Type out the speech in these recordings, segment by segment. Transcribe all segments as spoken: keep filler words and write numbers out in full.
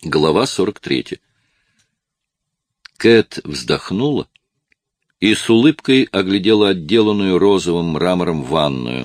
Глава сорок третья. Кэт вздохнула и с улыбкой оглядела отделанную розовым мрамором ванную.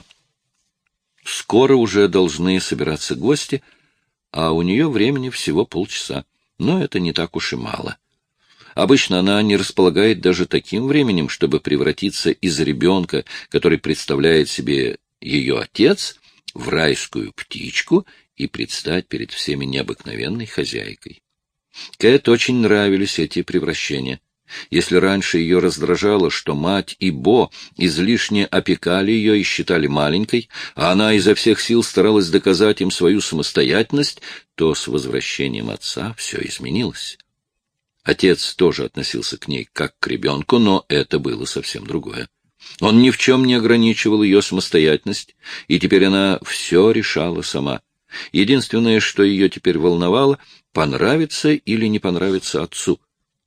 Скоро уже должны собираться гости, а у нее времени всего полчаса, но это не так уж и мало. Обычно она не располагает даже таким временем, чтобы превратиться из ребенка, который представляет себе ее отец, в райскую птичку и предстать перед всеми необыкновенной хозяйкой. Кэт очень нравились эти превращения. Если раньше ее раздражало, что мать и Бо излишне опекали ее и считали маленькой, а она изо всех сил старалась доказать им свою самостоятельность, то с возвращением отца все изменилось. Отец тоже относился к ней как к ребенку, но это было совсем другое. Он ни в чем не ограничивал ее самостоятельность, и теперь она все решала сама. Единственное, что ее теперь волновало, понравится или не понравится отцу.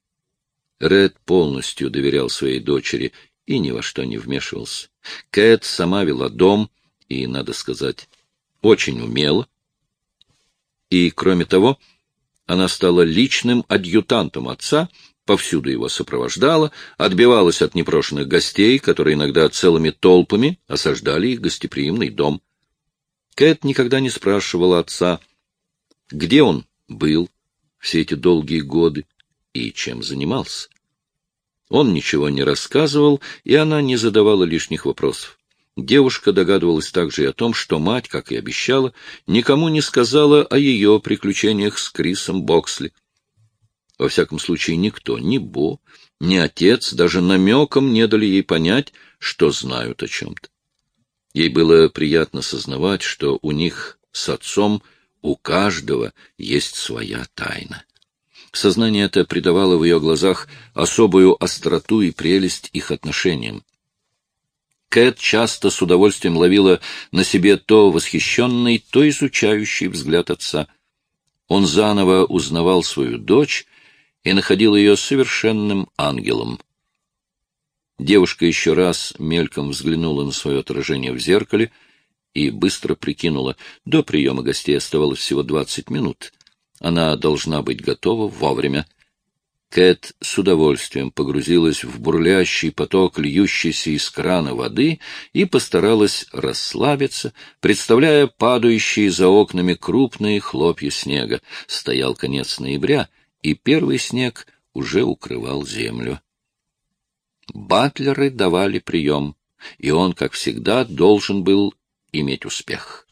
Ред полностью доверял своей дочери и ни во что не вмешивался. Кэт сама вела дом, и, надо сказать, очень умела. И, кроме того, она стала личным адъютантом отца, повсюду его сопровождала, отбивалась от непрошенных гостей, которые иногда целыми толпами осаждали их гостеприимный дом. Кэт никогда не спрашивала отца, где он был все эти долгие годы и чем занимался. Он ничего не рассказывал, и она не задавала лишних вопросов. Девушка догадывалась также и о том, что мать, как и обещала, никому не сказала о ее приключениях с Крисом Боксли. Во всяком случае, никто, ни Бо, ни отец, даже намеком не дали ей понять, что знают о чем-то. Ей было приятно сознавать, что у них с отцом у каждого есть своя тайна. Сознание это придавало в ее глазах особую остроту и прелесть их отношениям. Кэт часто с удовольствием ловила на себе то восхищенный, то изучающий взгляд отца. Он заново узнавал свою дочь и находил ее совершенным ангелом. Девушка еще раз мельком взглянула на свое отражение в зеркале и быстро прикинула, до приема гостей оставалось всего двадцать минут. Она должна быть готова вовремя. Кэт с удовольствием погрузилась в бурлящий поток льющейся из крана воды и постаралась расслабиться, представляя падающие за окнами крупные хлопья снега. Стоял конец ноября, и первый снег уже укрывал землю. Батлеры давали прием, и он, как всегда, должен был иметь успех.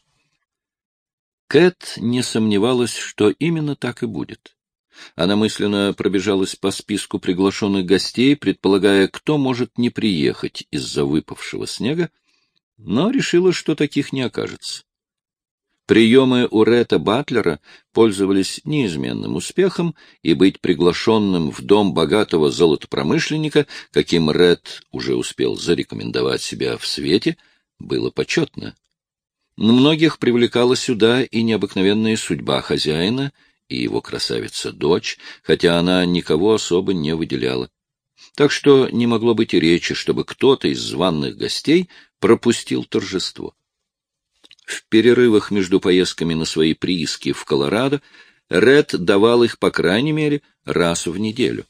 Кэт не сомневалась, что именно так и будет. Она мысленно пробежалась по списку приглашенных гостей, предполагая, кто может не приехать из-за выпавшего снега, но решила, что таких не окажется. Приемы у Ретта Батлера пользовались неизменным успехом, и быть приглашенным в дом богатого золотопромышленника, каким Ретт уже успел зарекомендовать себя в свете, было почетно. Но многих привлекала сюда и необыкновенная судьба хозяина, и его красавица-дочь, хотя она никого особо не выделяла. Так что не могло быть и речи, чтобы кто-то из званых гостей пропустил торжество. В перерывах между поездками на свои прииски в Колорадо Ред давал их, по крайней мере, раз в неделю.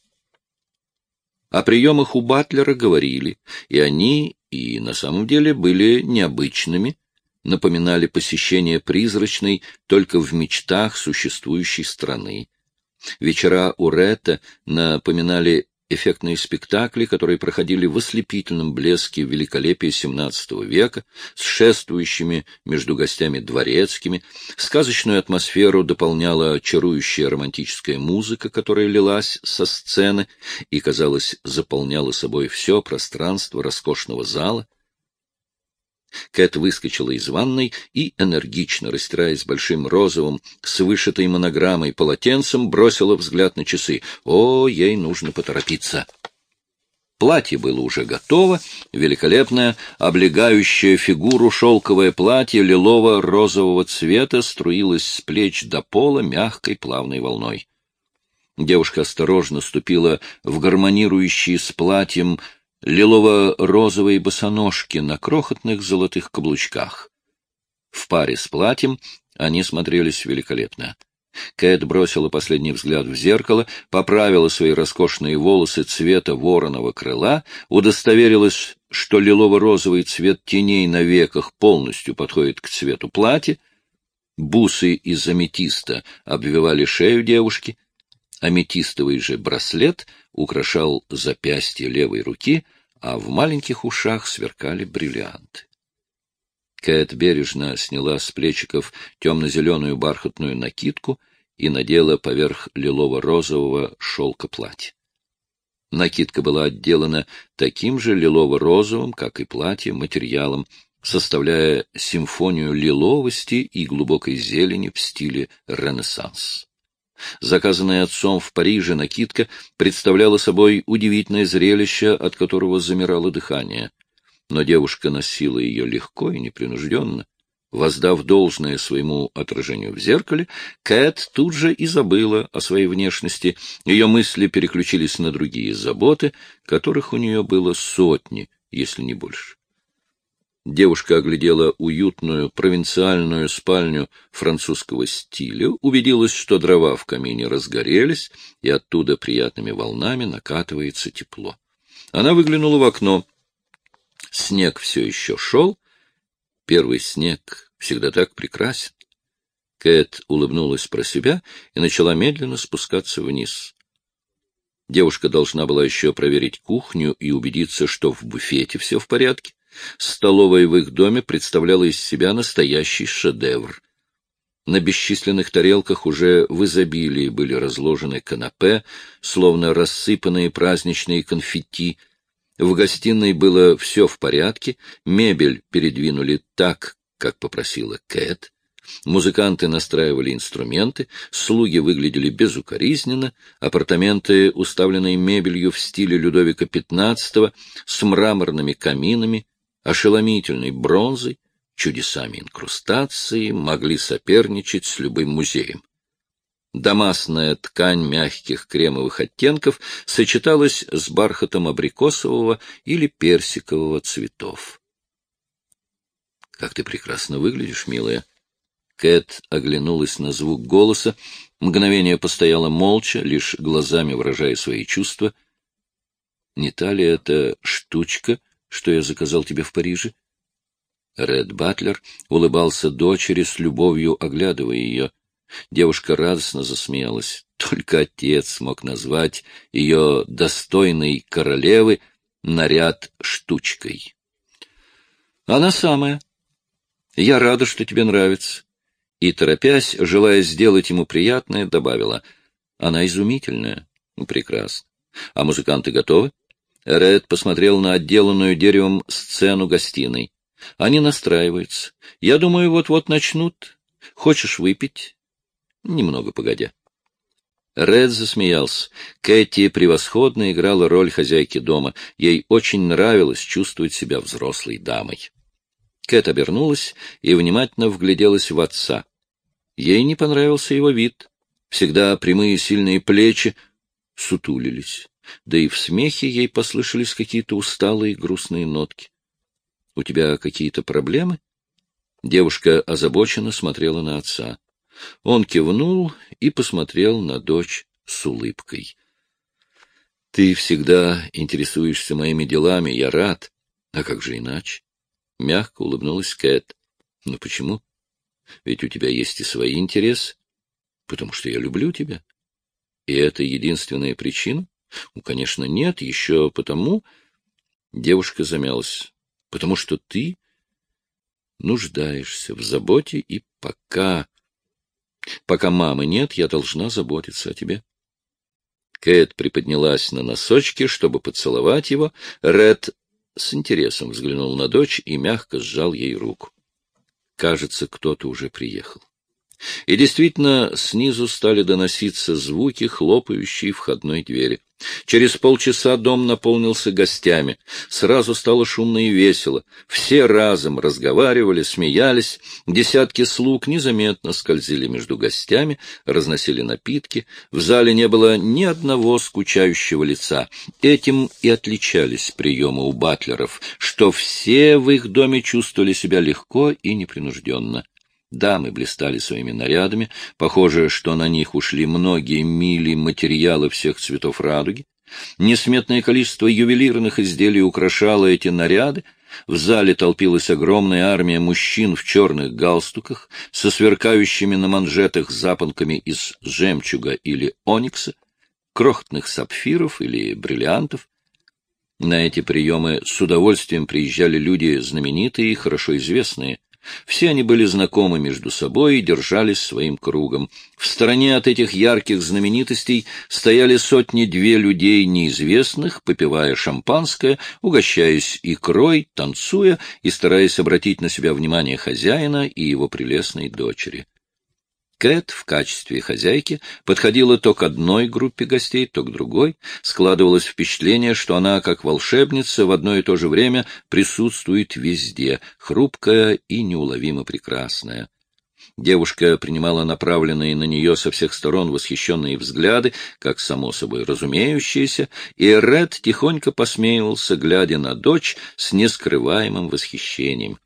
О приемах у Батлера говорили, и они, и на самом деле, были необычными, напоминали посещение призрачной только в мечтах существующей страны. Вечера у Ретта напоминали эффектные спектакли, которые проходили в ослепительном блеске великолепия семнадцатого века, с шествующими между гостями дворецкими. Сказочную атмосферу дополняла чарующая романтическая музыка, которая лилась со сцены и, казалось, заполняла собой все пространство роскошного зала. Кэт выскочила из ванной и, энергично растираясь большим розовым с вышитой монограммой полотенцем, бросила взгляд на часы. О, ей нужно поторопиться. Платье было уже готово, великолепное, облегающее фигуру шелковое платье лилово-розового цвета струилось с плеч до пола мягкой плавной волной. Девушка осторожно ступила в гармонирующие с платьем лилово-розовые босоножки на крохотных золотых каблучках. В паре с платьем они смотрелись великолепно. Кэт бросила последний взгляд в зеркало, поправила свои роскошные волосы цвета вороного крыла, удостоверилась, что лилово-розовый цвет теней на веках полностью подходит к цвету платья. Бусы из аметиста обвивали шею девушки, аметистовый же браслет украшал запястье левой руки, а в маленьких ушах сверкали бриллианты. Кэт бережно сняла с плечиков темно-зеленую бархатную накидку и надела поверх лилово-розового шелка платья. Накидка была отделана таким же лилово-розовым, как и платье, материалом, составляя симфонию лиловости и глубокой зелени в стиле Ренессанс. Заказанная отцом в Париже накидка представляла собой удивительное зрелище, от которого замирало дыхание. Но девушка носила ее легко и непринужденно. Воздав должное своему отражению в зеркале, Кэт тут же и забыла о своей внешности. Ее мысли переключились на другие заботы, которых у нее было сотни, если не больше. Девушка оглядела уютную провинциальную спальню французского стиля, убедилась, что дрова в камине разгорелись, и оттуда приятными волнами накатывается тепло. Она выглянула в окно. Снег все еще шел. Первый снег всегда так прекрасен. Кэт улыбнулась про себя и начала медленно спускаться вниз. Девушка должна была еще проверить кухню и убедиться, что в буфете все в порядке. Столовая в их доме представляла из себя настоящий шедевр. На бесчисленных тарелках уже в изобилии были разложены канапе, словно рассыпанные праздничные конфетти. В гостиной было все в порядке, мебель передвинули так, как попросила Кэт. Музыканты настраивали инструменты, слуги выглядели безукоризненно, апартаменты, уставленные мебелью в стиле Людовика пятнадцатого, с мраморными каминами, ошеломительной бронзой, чудесами инкрустации, могли соперничать с любым музеем. Дамастная ткань мягких кремовых оттенков сочеталась с бархатом абрикосового или персикового цветов. — Как ты прекрасно выглядишь, милая! Кэт оглянулась на звук голоса, мгновение постояла молча, лишь глазами выражая свои чувства. — Не та ли это штучка, что я заказал тебе в Париже? Ред Батлер улыбался дочери с любовью, оглядывая ее. Девушка радостно засмеялась. Только отец мог назвать ее достойной королевы наряд штучкой. — Она самая. Я рада, что тебе нравится. И, торопясь, желая сделать ему приятное, добавила. — Она изумительная. — Прекрасно. А музыканты готовы? Ред посмотрел на отделанную деревом сцену гостиной. — Они настраиваются. Я думаю, вот-вот начнут. Хочешь выпить? Немного погодя. Ред засмеялся. Кэти превосходно играла роль хозяйки дома. Ей очень нравилось чувствовать себя взрослой дамой. Кэт обернулась и внимательно вгляделась в отца. Ей не понравился его вид. Всегда прямые сильные плечи сутулились. Да и в смехе ей послышались какие-то усталые грустные нотки. — У тебя какие-то проблемы? Девушка озабоченно смотрела на отца. Он кивнул и посмотрел на дочь с улыбкой. — Ты всегда интересуешься моими делами, я рад. А как же иначе? Мягко улыбнулась Кэт. — Ну почему? Ведь у тебя есть и свои интересы. Потому что я люблю тебя. И это единственная причина? Ну, конечно, нет, еще потому... Девушка замялась. Потому что ты нуждаешься в заботе, и пока... Пока мамы нет, я должна заботиться о тебе. Кэт приподнялась на носочки, чтобы поцеловать его. Ред с интересом взглянул на дочь и мягко сжал ей руку. Кажется, кто-то уже приехал. И действительно, снизу стали доноситься звуки хлопающей входной двери. Через полчаса дом наполнился гостями. Сразу стало шумно и весело. Все разом разговаривали, смеялись. Десятки слуг незаметно скользили между гостями, разносили напитки. В зале не было ни одного скучающего лица. Этим и отличались приемы у батлеров, что все в их доме чувствовали себя легко и непринужденно. Дамы блистали своими нарядами, похоже, что на них ушли многие мили материала всех цветов радуги. Несметное количество ювелирных изделий украшало эти наряды. В зале толпилась огромная армия мужчин в черных галстуках, со сверкающими на манжетах запонками из жемчуга или оникса, крохотных сапфиров или бриллиантов. На эти приемы с удовольствием приезжали люди знаменитые и хорошо известные. Все они были знакомы между собой и держались своим кругом. В стороне от этих ярких знаменитостей стояли сотни-две людей неизвестных, попивая шампанское, угощаясь икрой, танцуя и стараясь обратить на себя внимание хозяина и его прелестной дочери. Кэт в качестве хозяйки подходила то к одной группе гостей, то к другой. Складывалось впечатление, что она, как волшебница, в одно и то же время присутствует везде, хрупкая и неуловимо прекрасная. Девушка принимала направленные на нее со всех сторон восхищенные взгляды, как само собой разумеющиеся, и Ред тихонько посмеивался, глядя на дочь с нескрываемым восхищением.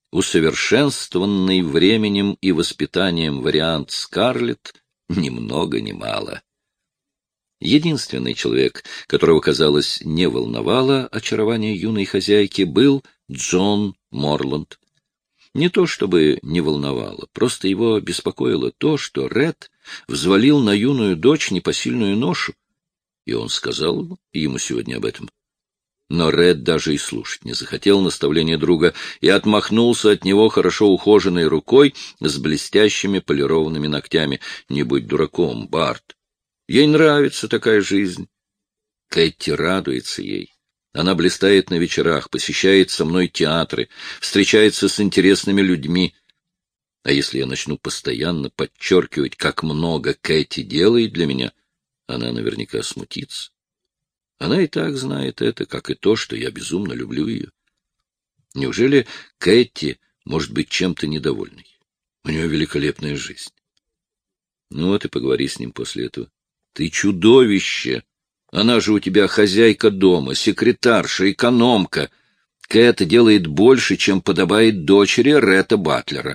Усовершенствованный временем и воспитанием вариант Скарлетт ни много ни мало. Единственный человек, которого, казалось, не волновало очарование юной хозяйки, был Джон Морланд. Не то чтобы не волновало, просто его беспокоило то, что Ред взвалил на юную дочь непосильную ношу, и он сказал ему сегодня об этом. Но Ред даже и слушать не захотел наставления друга и отмахнулся от него хорошо ухоженной рукой с блестящими полированными ногтями. «Не будь дураком, Барт. Ей нравится такая жизнь». Кэти радуется ей. Она блистает на вечерах, посещает со мной театры, встречается с интересными людьми. А если я начну постоянно подчеркивать, как много Кэти делает для меня, она наверняка смутится. Она и так знает это, как и то, что я безумно люблю ее. Неужели Кэти может быть чем-то недовольной? У нее великолепная жизнь. Ну вот и поговори с ним после этого. Ты чудовище! Она же у тебя хозяйка дома, секретарша, экономка. Кэт делает больше, чем подобает дочери Ретта Батлера.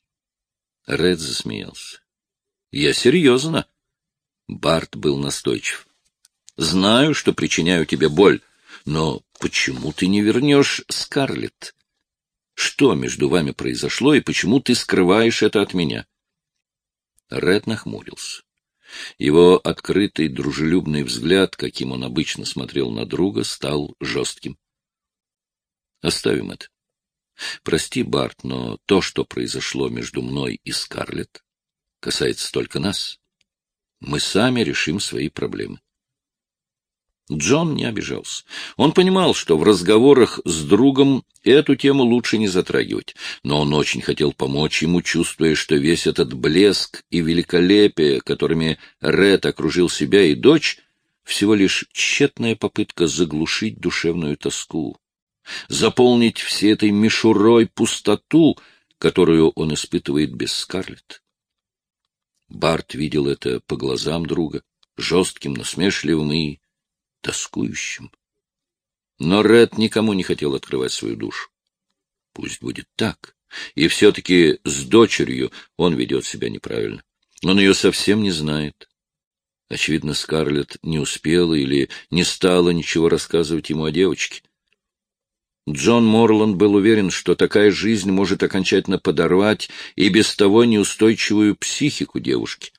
Ред засмеялся. Я серьезно. Барт был настойчив. Знаю, что причиняю тебе боль, но почему ты не вернешь Скарлетт? Что между вами произошло, и почему ты скрываешь это от меня? Ред нахмурился. Его открытый, дружелюбный взгляд, каким он обычно смотрел на друга, стал жестким. Оставим это. Прости, Барт, но то, что произошло между мной и Скарлетт, касается только нас. Мы сами решим свои проблемы. Джон не обижался. Он понимал, что в разговорах с другом эту тему лучше не затрагивать, но он очень хотел помочь ему, чувствуя, что весь этот блеск и великолепие, которыми Ред окружил себя и дочь, всего лишь тщетная попытка заглушить душевную тоску, заполнить всей этой мишурой пустоту, которую он испытывает без Скарлетт. Барт видел это по глазам друга, жестким, насмешливым и тоскующим. Но Ред никому не хотел открывать свою душу. Пусть будет так. И все-таки с дочерью он ведет себя неправильно. Он ее совсем не знает. Очевидно, Скарлетт не успела или не стала ничего рассказывать ему о девочке. Джон Морланд был уверен, что такая жизнь может окончательно подорвать и без того неустойчивую психику девушки.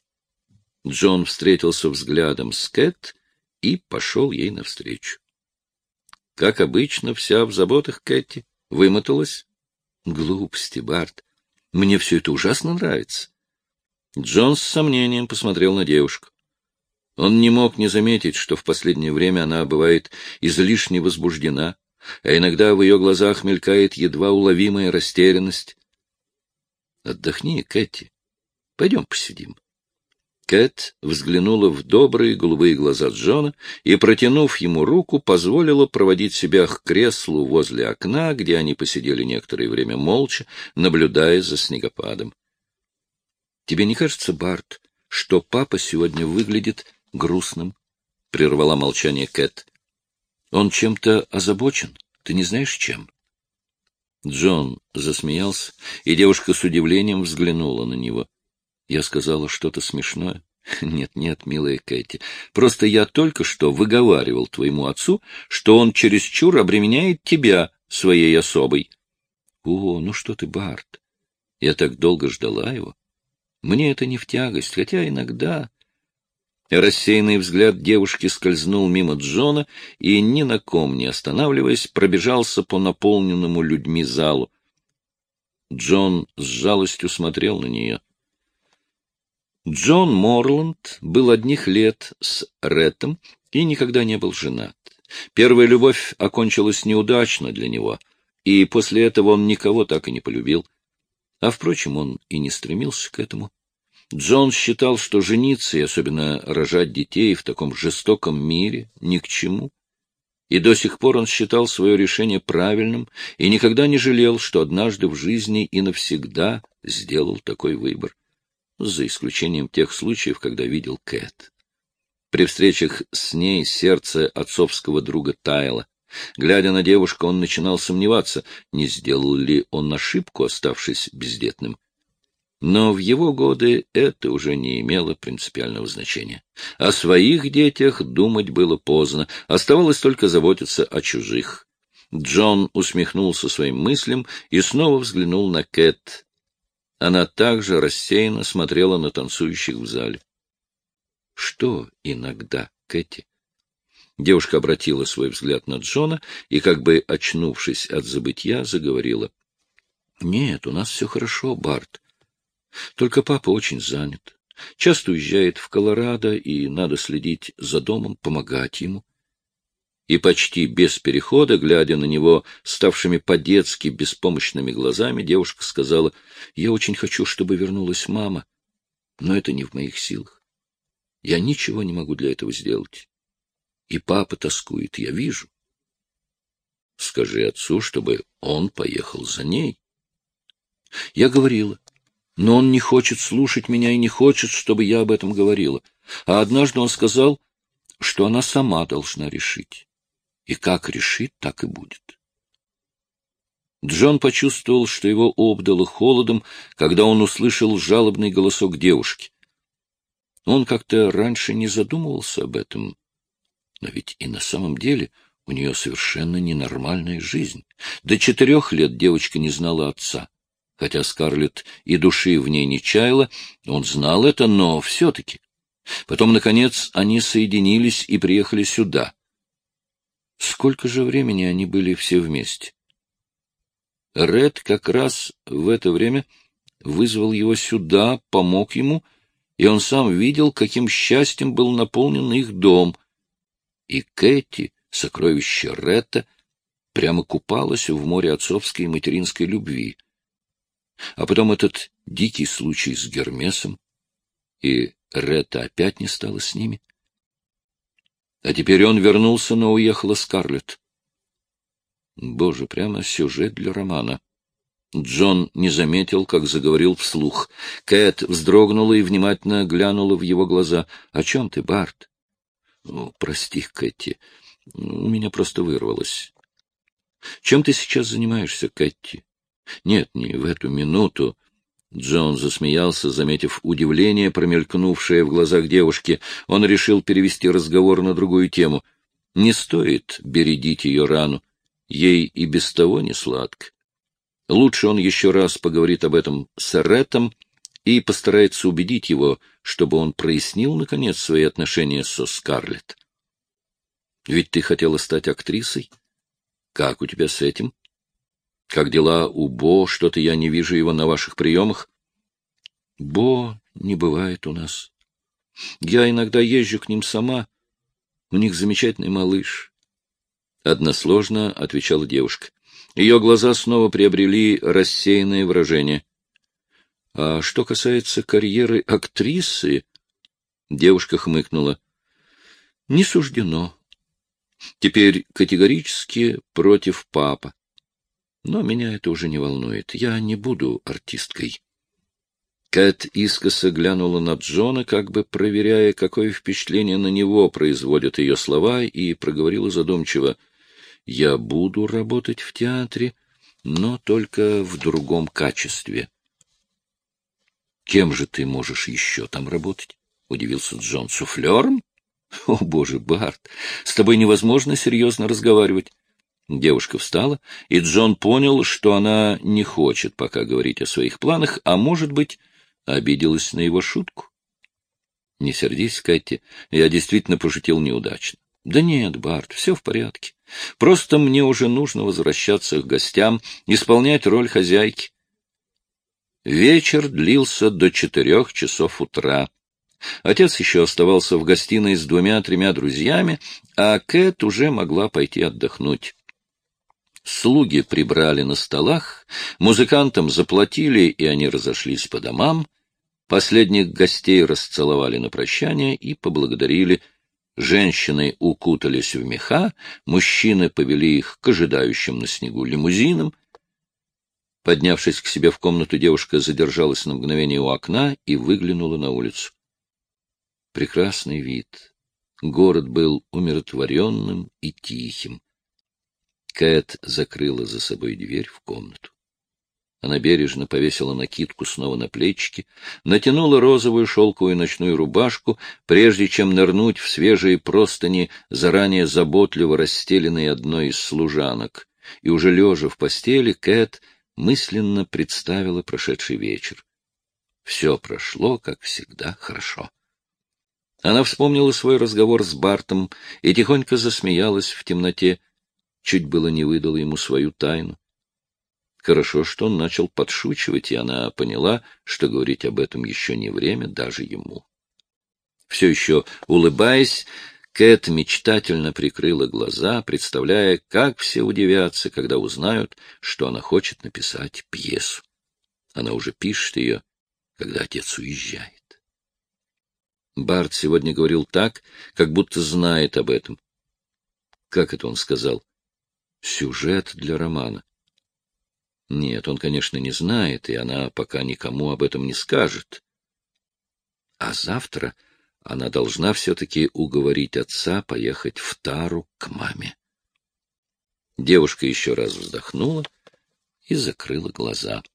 Джон встретился взглядом с Кэт и пошел ей навстречу. Как обычно, вся в заботах Кэти, вымоталась. Глупости, Барт. Мне все это ужасно нравится. Джон с сомнением посмотрел на девушку. Он не мог не заметить, что в последнее время она бывает излишне возбуждена, а иногда в ее глазах мелькает едва уловимая растерянность. Отдохни, Кэти. Пойдем посидим. Кэт взглянула в добрые голубые глаза Джона и, протянув ему руку, позволила проводить себя к креслу возле окна, где они посидели некоторое время молча, наблюдая за снегопадом. — Тебе не кажется, Барт, что папа сегодня выглядит грустным? — прервала молчание Кэт. — Он чем-то озабочен? Ты не знаешь, чем? Джон засмеялся, и девушка с удивлением взглянула на него. Я сказала что-то смешное? Нет, нет, милая Кэти, просто я только что выговаривал твоему отцу, что он чересчур обременяет тебя своей особой. О, ну что ты, Барт, я так долго ждала его. Мне это не в тягость, хотя иногда... Рассеянный взгляд девушки скользнул мимо Джона и, ни на ком не останавливаясь, пробежался по наполненному людьми залу. Джон с жалостью смотрел на нее. Джон Морланд был одних лет с Реттом и никогда не был женат. Первая любовь окончилась неудачно для него, и после этого он никого так и не полюбил. А, впрочем, он и не стремился к этому. Джон считал, что жениться и особенно рожать детей в таком жестоком мире ни к чему. И до сих пор он считал свое решение правильным и никогда не жалел, что однажды в жизни и навсегда сделал такой выбор, за исключением тех случаев, когда видел Кэт. При встречах с ней сердце отцовского друга таяло. Глядя на девушку, он начинал сомневаться, не сделал ли он ошибку, оставшись бездетным. Но в его годы это уже не имело принципиального значения. О своих детях думать было поздно, оставалось только заботиться о чужих. Джон усмехнулся своим мыслям и снова взглянул на Кэт. Она также рассеянно смотрела на танцующих в зале. — Что иногда, Кэти? Девушка обратила свой взгляд на Джона и, как бы очнувшись от забытья, заговорила. — Нет, у нас все хорошо, Барт. Только папа очень занят. Часто уезжает в Колорадо, и надо следить за домом, помогать ему. И почти без перехода, глядя на него ставшими по-детски беспомощными глазами, девушка сказала: «Я очень хочу, чтобы вернулась мама, но это не в моих силах. Я ничего не могу для этого сделать. И папа тоскует, я вижу. Скажи отцу, чтобы он поехал за ней». Я говорила. Но он не хочет слушать меня и не хочет, чтобы я об этом говорила. А однажды он сказал, что она сама должна решить. И как решит, так и будет. Джон почувствовал, что его обдало холодом, когда он услышал жалобный голосок девушки. Он как-то раньше не задумывался об этом. Но ведь и на самом деле у нее совершенно ненормальная жизнь. До четырех лет девочка не знала отца. Хотя Скарлетт и души в ней не чаяла, он знал это, но все-таки. Потом, наконец, они соединились и приехали сюда. Сколько же времени они были все вместе? Ред как раз в это время вызвал его сюда, помог ему, и он сам видел, каким счастьем был наполнен их дом. И Кэти, сокровище Ретта, прямо купалась в море отцовской и материнской любви. А потом этот дикий случай с Гермесом, и Ретта опять не стала с ними. А теперь он вернулся, но уехала Скарлетт. Боже, прямо сюжет для романа. Джон не заметил, как заговорил вслух. Кэт вздрогнула и внимательно глянула в его глаза. — О чем ты, Барт? — Ну, прости, Кэти, у меня просто вырвалось. — Чем ты сейчас занимаешься, Кэти? — Нет, не в эту минуту. Джон засмеялся, заметив удивление, промелькнувшее в глазах девушки. Он решил перевести разговор на другую тему. Не стоит бередить ее рану. Ей и без того не сладко. Лучше он еще раз поговорит об этом с Реттом и постарается убедить его, чтобы он прояснил, наконец, свои отношения со Скарлетт. Ведь ты хотела стать актрисой? Как у тебя с этим? Как дела у Бо? Что-то я не вижу его на ваших приемах. Бо не бывает у нас. Я иногда езжу к ним сама. У них замечательный малыш. Односложно отвечала девушка. Ее глаза снова приобрели рассеянное выражение. А что касается карьеры актрисы, девушка хмыкнула. Не суждено. Теперь категорически против папы. Но меня это уже не волнует. Я не буду артисткой. Кэт искоса глянула на Джона, как бы проверяя, какое впечатление на него производят ее слова, и проговорила задумчиво. «Я буду работать в театре, но только в другом качестве. Кем же ты можешь еще там работать? — удивился Джон. — Суфлером? О, боже, Барт, с тобой невозможно серьезно разговаривать. Девушка встала, и Джон понял, что она не хочет пока говорить о своих планах, а, может быть, обиделась на его шутку. — Не сердись, Кэти, я действительно пошутил неудачно. — Да нет, Барт, все в порядке. Просто мне уже нужно возвращаться к гостям, исполнять роль хозяйки. Вечер длился до четырех часов утра. Отец еще оставался в гостиной с двумя-тремя друзьями, а Кэт уже могла пойти отдохнуть. Слуги прибрали на столах, музыкантам заплатили, и они разошлись по домам. Последних гостей расцеловали на прощание и поблагодарили. Женщины укутались в меха, мужчины повели их к ожидающим на снегу лимузинам. Поднявшись к себе в комнату, девушка задержалась на мгновение у окна и выглянула на улицу. Прекрасный вид. Город был умиротворенным и тихим. Кэт закрыла за собой дверь в комнату. Она бережно повесила накидку снова на плечики, натянула розовую шелковую ночную рубашку, прежде чем нырнуть в свежие простыни, заранее заботливо расстеленные одной из служанок. И уже лежа в постели, Кэт мысленно представила прошедший вечер. Все прошло, как всегда, хорошо. Она вспомнила свой разговор с Бартом и тихонько засмеялась в темноте, чуть было не выдала ему свою тайну. Хорошо, что он начал подшучивать, и она поняла, что говорить об этом еще не время даже ему. Все еще улыбаясь, Кэт мечтательно прикрыла глаза, представляя, как все удивятся, когда узнают, что она хочет написать пьесу. Она уже пишет ее, когда отец уезжает. Барт сегодня говорил так, как будто знает об этом. Как это он сказал? Сюжет для романа. Нет, он, конечно, не знает, и она пока никому об этом не скажет. А завтра она должна все-таки уговорить отца поехать в Тару к маме. Девушка еще раз вздохнула и закрыла глаза.